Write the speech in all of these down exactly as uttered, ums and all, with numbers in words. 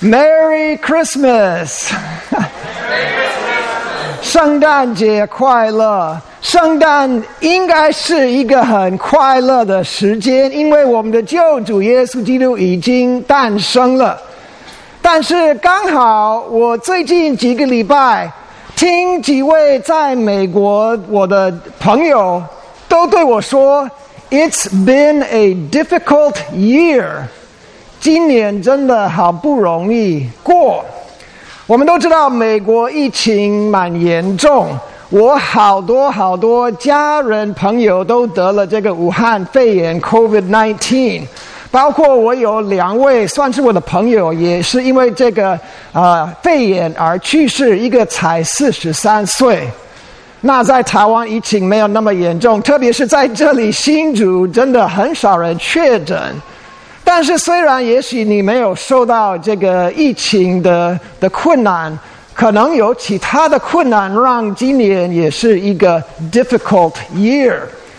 Merry Christmas 圣诞节快乐。圣诞应该是一个很快乐的时间，因为我们的救主耶稣基督已经诞生了。但是刚好我最近几个礼拜听几位在美国我的朋友都对我说 It's been a difficult year， 今年真的好不容易过。我们都知道美国疫情蛮严重，我好多好多家人朋友都得了这个武汉肺炎 COVID 十九， 包括我有两位算是我的朋友也是因为这个呃肺炎而去世，一个才四十三岁。那在台湾疫情没有那么严重，特别是在这里新竹真的很少人确诊。但是虽然也许你没有受到这个疫情的的困难，可能有其他的困难让今年也是一个 difficult year。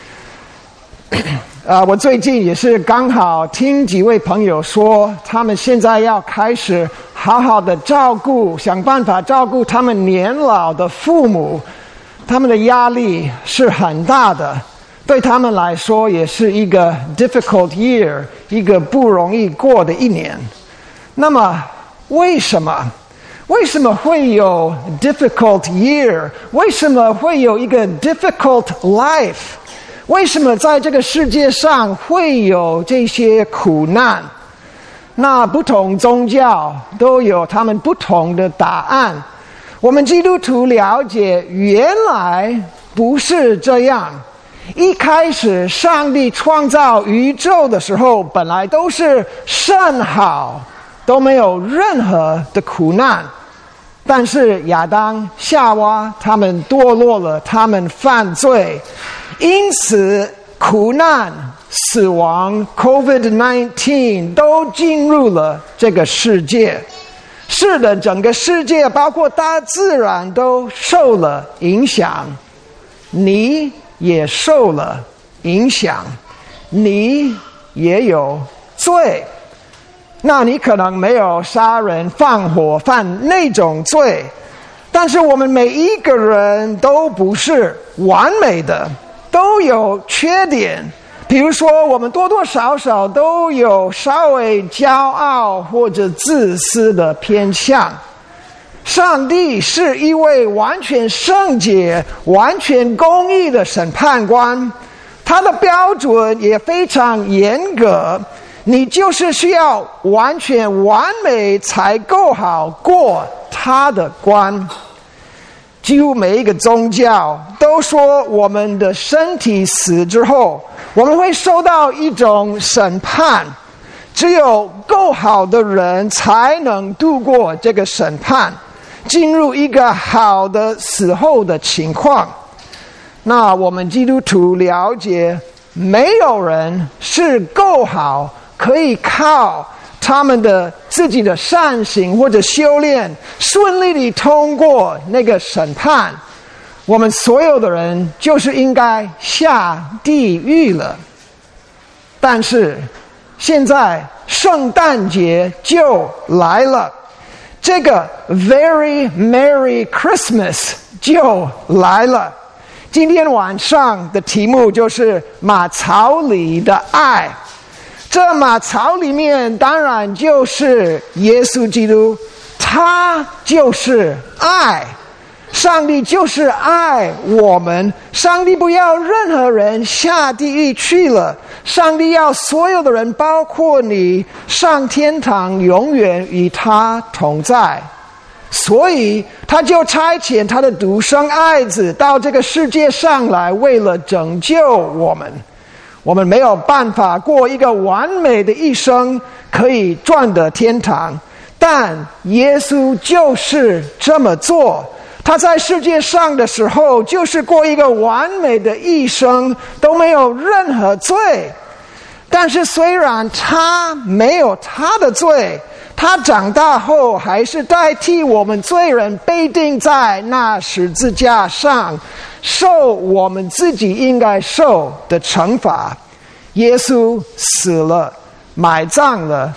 呃，我最近也是刚好听几位朋友说，他们现在要开始好好的照顾，想办法照顾他们年老的父母，他们的压力是很大的，对他们来说也是一个 difficult year， 一个不容易过的一年。那么为什么为什么会有 difficult year？ 为什么会有一个 difficult life？ 为什么在这个世界上会有这些苦难？那不同宗教都有他们不同的答案。我们基督徒了解，原来不是这样。一开始上帝创造宇宙的时候，本来都是甚好，都没有任何的苦难。但是亚当夏娃他们堕落了，他们犯罪，因此苦难死亡 COVID 十九 都进入了这个世界。是的，整个世界包括大自然都受了影响，你也受了影响，你也有罪。那你可能没有杀人放火犯那种罪，但是我们每一个人都不是完美的，都有缺点。比如说我们多多少少都有稍微骄傲或者自私的偏向。上帝是一位完全圣洁、完全公义的审判官，他的标准也非常严格，你就是需要完全完美才够好过他的关。几乎每一个宗教都说我们的身体死之后，我们会受到一种审判，只有够好的人才能度过这个审判，进入一个好的死后的情况。那我们基督徒了解，没有人是够好可以靠他们的自己的善行或者修炼顺利地通过那个审判。我们所有的人就是应该下地狱了。但是现在圣诞节就来了，这个 Very Merry Christmas 就来了。今天晚上的题目就是马槽里的爱。这马槽里面当然就是耶稣基督，他就是爱，上帝就是爱我们，上帝不要任何人下地狱去了，上帝要所有的人包括你上天堂，永远与他同在。所以他就差遣他的独生爱子到这个世界上来，为了拯救我们。我们没有办法过一个完美的一生可以赚得天堂，但耶稣就是这么做。他在世界上的时候就是过一个完美的一生，都没有任何罪。但是虽然他没有他的罪，他长大后还是代替我们罪人被钉在那十字架上，受我们自己应该受的惩罚。耶稣死了，埋葬了，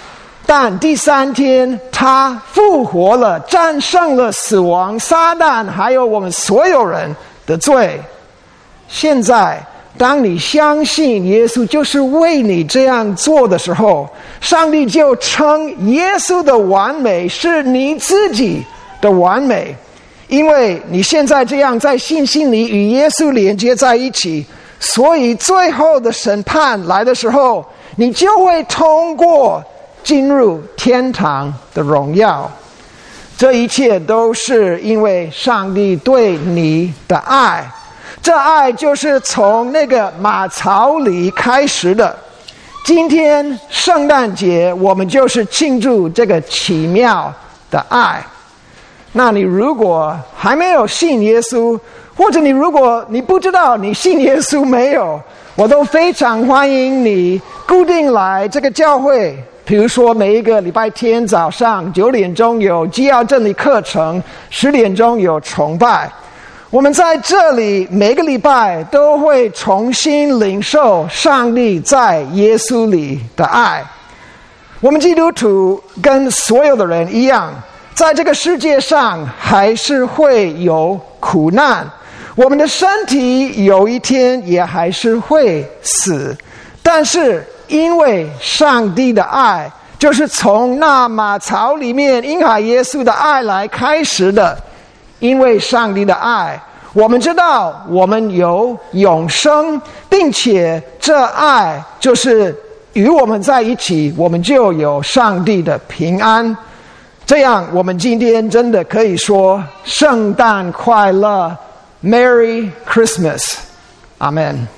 但第三天他复活了，战胜了死亡、撒旦，还有我们所有人的罪。现在当你相信耶稣就是为你这样做的时候，上帝就称耶稣的完美是你自己的完美，因为你现在这样在信心里与耶稣连接在一起，所以最后的审判来的时候，你就会通过进入天堂的荣耀。这一切都是因为上帝对你的爱，这爱就是从那个马槽里开始的。今天圣诞节我们就是庆祝这个奇妙的爱。那你如果还没有信耶稣，或者你如果你不知道你信耶稣没有，我都非常欢迎你固定来这个教会。比如说每一个礼拜天早上九点钟有基要真理课程，十点钟有崇拜。我们在这里每个礼拜都会重新领受上帝在耶稣里的爱。我们基督徒跟所有的人一样，在这个世界上还是会有苦难，我们的身体有一天也还是会死，但是因为上帝的爱就是从那马槽里面婴孩耶稣的爱来开始的。因为上帝的爱，我们知道我们有永生，并且这爱就是与我们在一起，我们就有上帝的平安。这样我们今天真的可以说圣诞快乐， Merry Christmas， Amen。